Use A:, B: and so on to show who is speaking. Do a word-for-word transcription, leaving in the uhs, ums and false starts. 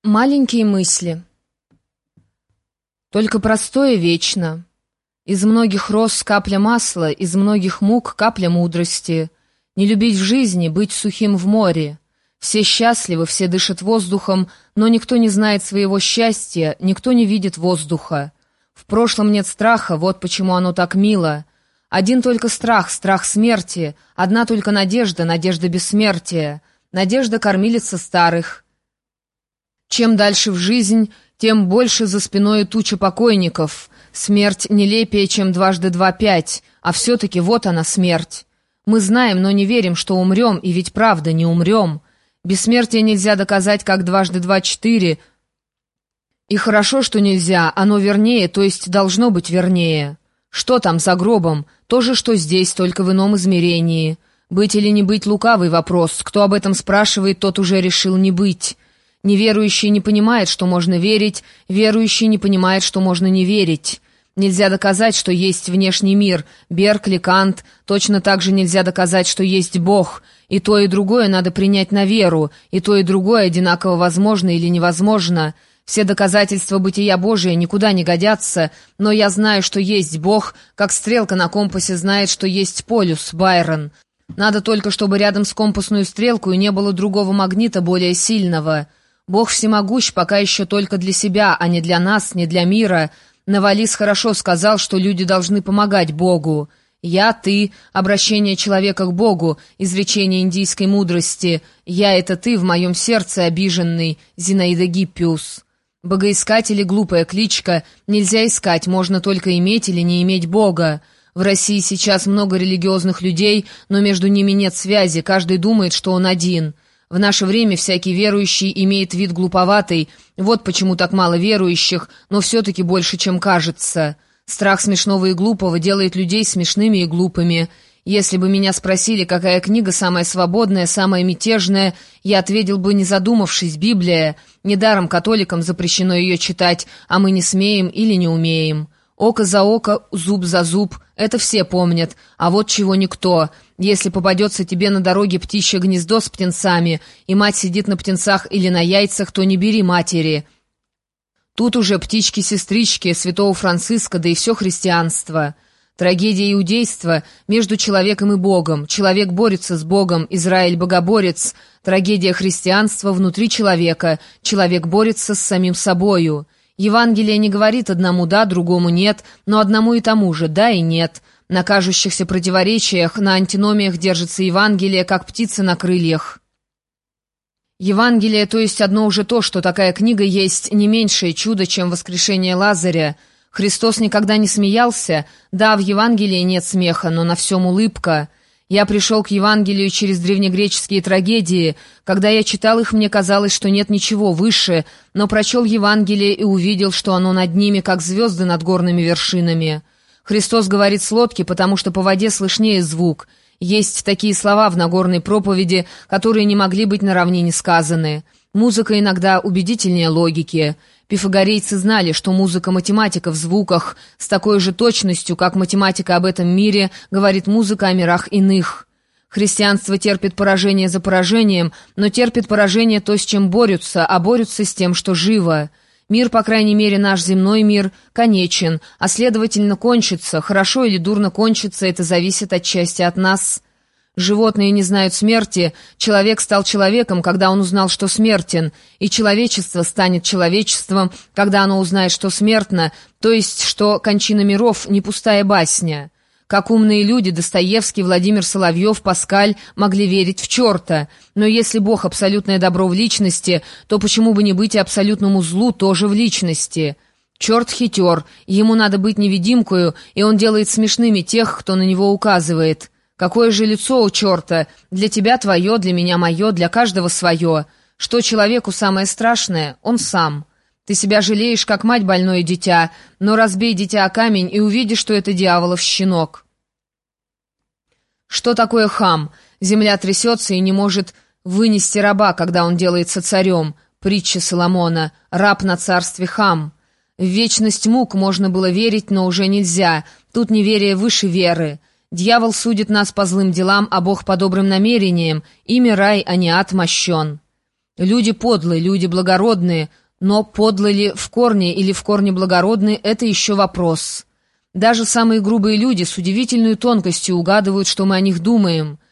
A: Маленькие мысли. Только простое вечно. Из многих роз капля масла, из многих мук капля мудрости. Не любить в жизни, быть сухим в море. Все счастливы, все дышат воздухом, но никто не знает своего счастья, никто не видит воздуха. В прошлом нет страха, вот почему оно так мило. Один только страх, страх смерти, одна только надежда, надежда бессмертия. Надежда кормилица старых. Чем дальше в жизнь, тем больше за спиной туча покойников. Смерть нелепее, чем дважды два пять, а все-таки вот она смерть. Мы знаем, но не верим, что умрем, и ведь правда, не умрем. Бессмертие нельзя доказать, как дважды два четыре. И хорошо, что нельзя, оно вернее, то есть должно быть вернее. Что там за гробом? То же, что здесь, только в ином измерении. Быть или не быть — лукавый вопрос. Кто об этом спрашивает, тот уже решил не быть. Неверующий не понимает, что можно верить, верующий не понимает, что можно не верить. Нельзя доказать, что есть внешний мир, Беркли, Кант, точно так же нельзя доказать, что есть Бог. И то, и другое надо принять на веру, и то, и другое одинаково возможно или невозможно. Все доказательства бытия Божия никуда не годятся, но я знаю, что есть Бог, как стрелка на компасе знает, что есть полюс, Байрон. Надо только, чтобы рядом с компасную стрелкой не было другого магнита более сильного. Бог всемогущ пока еще только для себя, а не для нас, не для мира. Навалис хорошо сказал, что люди должны помогать Богу. «Я, ты» — обращение человека к Богу, изречение индийской мудрости. «Я» — это ты в моем сердце обиженный, Зинаида Гиппиус. Богоискатель — глупая кличка. Нельзя искать, можно только иметь или не иметь Бога. В России сейчас много религиозных людей, но между ними нет связи, каждый думает, что он один. В наше время всякий верующий имеет вид глуповатый, вот почему так мало верующих, но все-таки больше, чем кажется. Страх смешного и глупого делает людей смешными и глупыми. Если бы меня спросили, какая книга самая свободная, самая мятежная, я ответил бы, не задумавшись, Библия. Недаром католикам запрещено ее читать, а мы не смеем или не умеем. Око за око, зуб за зуб — это все помнят, а вот чего никто. Если попадется тебе на дороге птичье гнездо с птенцами, и мать сидит на птенцах или на яйцах, то не бери матери. Тут уже птички-сестрички святого Франциска, да и все христианство. Трагедия иудейства между человеком и Богом. Человек борется с Богом, Израиль богоборец. Трагедия христианства внутри человека. Человек борется с самим собою. Евангелие не говорит одному «да», другому «нет», но одному и тому же «да» и «нет». На кажущихся противоречиях, на антиномиях держится Евангелие, как птица на крыльях. Евангелие, то есть одно уже то, что такая книга есть не меньшее чудо, чем воскрешение Лазаря. Христос никогда не смеялся. Да, в Евангелии нет смеха, но на всем улыбка. Я пришел к Евангелию через древнегреческие трагедии. Когда я читал их, мне казалось, что нет ничего выше, но прочел Евангелие и увидел, что оно над ними, как звезды над горными вершинами. Христос говорит с лодки, потому что по воде слышнее звук. Есть такие слова в Нагорной проповеди, которые не могли быть на равнине сказаны. Музыка иногда убедительнее логики. Пифагорейцы знали, что музыка математика в звуках с такой же точностью, как математика об этом мире, говорит музыка о мирах иных. Христианство терпит поражение за поражением, но терпит поражение то, с чем борются, а борются с тем, что живо. Мир, по крайней мере, наш земной мир, конечен, а следовательно кончится. Хорошо или дурно кончится, это зависит отчасти от нас. Животные не знают смерти, человек стал человеком, когда он узнал, что смертен, и человечество станет человечеством, когда оно узнает, что смертно, то есть, что кончина миров не пустая басня. Как умные люди, Достоевский, Владимир Соловьев, Паскаль, могли верить в черта. Но если Бог — абсолютное добро в личности, то почему бы не быть и абсолютному злу тоже в личности? Черт хитер, ему надо быть невидимкою, и он делает смешными тех, кто на него указывает. Какое же лицо у черта? Для тебя твое, для меня мое, для каждого свое. Что человеку самое страшное? Он сам. Ты себя жалеешь, как мать больное дитя, но разбей дитя о камень и увидишь, что это дьяволов щенок. Что такое хам? Земля трясется и не может вынести раба, когда он делается царем. Притча Соломона. Раб на царстве хам. В вечность мук можно было верить, но уже нельзя. Тут неверие выше веры. Дьявол судит нас по злым делам, а Бог по добрым намерениям. Ими рай, а не ад мощен. Люди подлые, люди благородные, но подлы ли в корне или в корне благородные — это еще вопрос. Даже самые грубые люди с удивительной тонкостью угадывают, что мы о них думаем.